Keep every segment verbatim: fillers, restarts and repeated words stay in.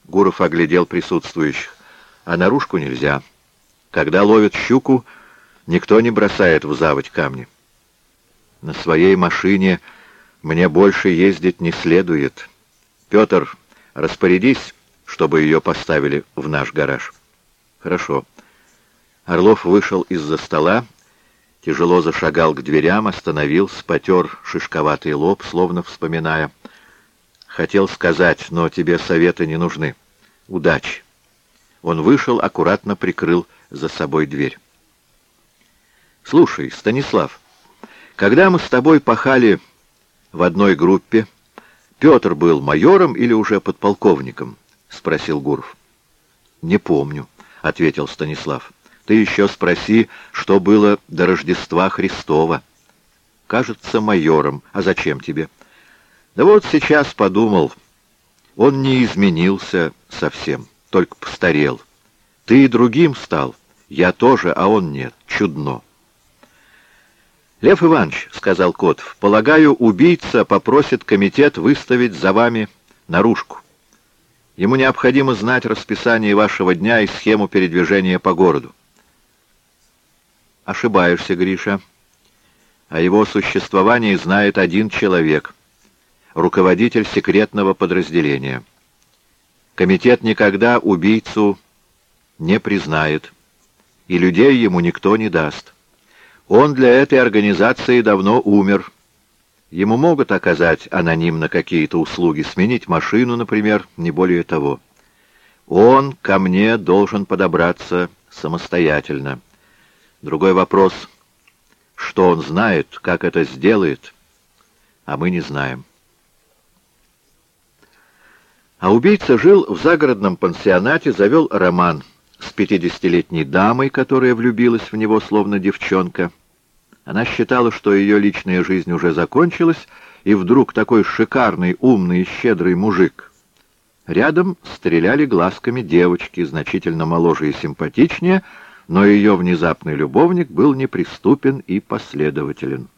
Гуров оглядел присутствующих. А наружку нельзя. Когда ловят щуку, никто не бросает в заводь камни. На своей машине мне больше ездить не следует. Петр, распорядись, чтобы ее поставили в наш гараж. Хорошо. Орлов вышел из-за стола, тяжело зашагал к дверям, остановился, потер шишковатый лоб, словно вспоминая. Хотел сказать, но тебе советы не нужны. Удачи. Он вышел, аккуратно прикрыл за собой дверь. Слушай, Станислав, когда мы с тобой пахали в одной группе, Петр был майором или уже подполковником? — спросил Гуров. — Не помню, — ответил Станислав. — Ты еще спроси, что было до Рождества Христова. — Кажется, майором. А зачем тебе? — Да вот сейчас подумал. Он не изменился совсем, только постарел. Ты и другим стал. Я тоже, а он нет. Чудно. — Лев Иванович, — сказал Котов, — полагаю, убийца попросит комитет выставить за вами наружку. Ему необходимо знать расписание вашего дня и схему передвижения по городу. Ошибаешься, Гриша. О его существовании знает один человек, руководитель секретного подразделения. Комитет никогда убийцу не признает, и людей ему никто не даст. Он для этой организации давно умер. Ему могут оказать анонимно какие-то услуги, сменить машину, например, не более того. Он ко мне должен подобраться самостоятельно. Другой вопрос, что он знает, как это сделает, а мы не знаем. А убийца жил в загородном пансионате, завел роман с пятидесятилетней дамой, которая влюбилась в него словно девчонка. Она считала, что ее личная жизнь уже закончилась, и вдруг такой шикарный, умный и щедрый мужик. Рядом стреляли глазками девочки, значительно моложе и симпатичнее, но ее внезапный любовник был неприступен и последователен.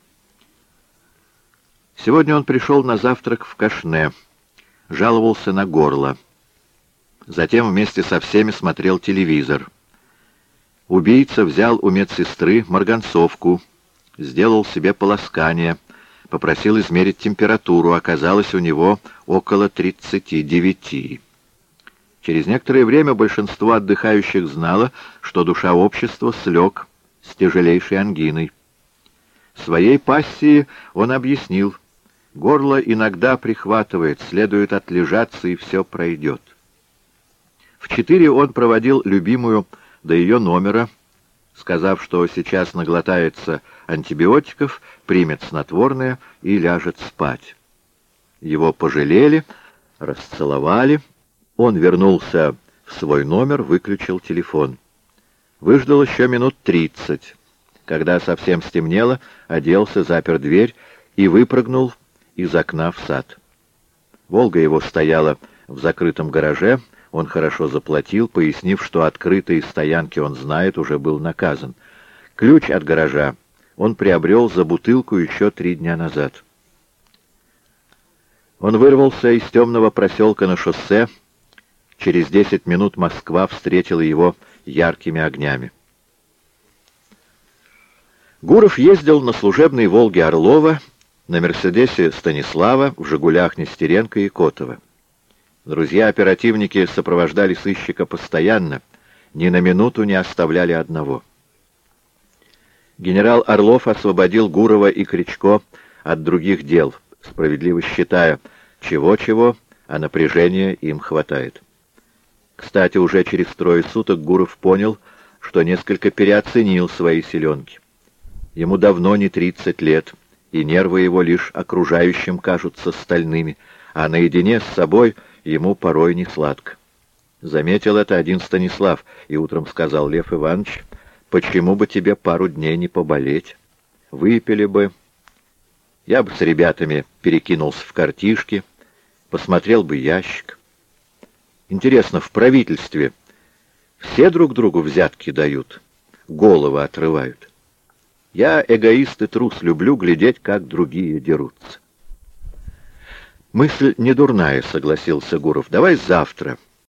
Сегодня он пришел на завтрак в Кашне, жаловался на горло. Затем вместе со всеми смотрел телевизор. Убийца взял у медсестры марганцовку, сделал себе полоскание, попросил измерить температуру, оказалось у него около тридцати девяти. Через некоторое время большинство отдыхающих знало, что душа общества слег с тяжелейшей ангиной. Своей пассии он объяснил: горло иногда прихватывает, следует отлежаться, и все пройдет. В четыре он проводил любимую до ее номера, сказав, что сейчас наглотается антибиотиков, примет снотворное и ляжет спать. Его пожалели, расцеловали. Он вернулся в свой номер, выключил телефон. Выждал еще минут тридцать. Когда совсем стемнело, оделся, запер дверь и выпрыгнул из окна в сад. «Волга» его стояла в закрытом гараже. Он хорошо заплатил, пояснив, что открытые стоянки он знает, уже был наказан. Ключ от гаража он приобрел за бутылку еще три дня назад. Он вырвался из темного проселка на шоссе. Через десять минут Москва встретила его яркими огнями. Гуров ездил на служебной «Волге» Орлова, на «Мерседесе» Станислава, в «Жигулях» Нестеренко и Котова. Друзья-оперативники сопровождали сыщика постоянно, ни на минуту не оставляли одного. Генерал Орлов освободил Гурова и Кричко от других дел, справедливо считая, чего-чего, а напряжения им хватает. Кстати, уже через трое суток Гуров понял, что несколько переоценил свои силенки. Ему давно не тридцать лет, и нервы его лишь окружающим кажутся стальными, а наедине с собой ему порой не сладко. Заметил это один Станислав, и утром сказал: «Лев Иванович, почему бы тебе пару дней не поболеть? Выпили бы. Я бы с ребятами перекинулся в картишки, посмотрел бы ящик. Интересно, в правительстве все друг другу взятки дают, головы отрывают? Я, эгоист и трус, люблю глядеть, как другие дерутся». «Мысль не дурная», — согласился Гуров. «Давай завтра.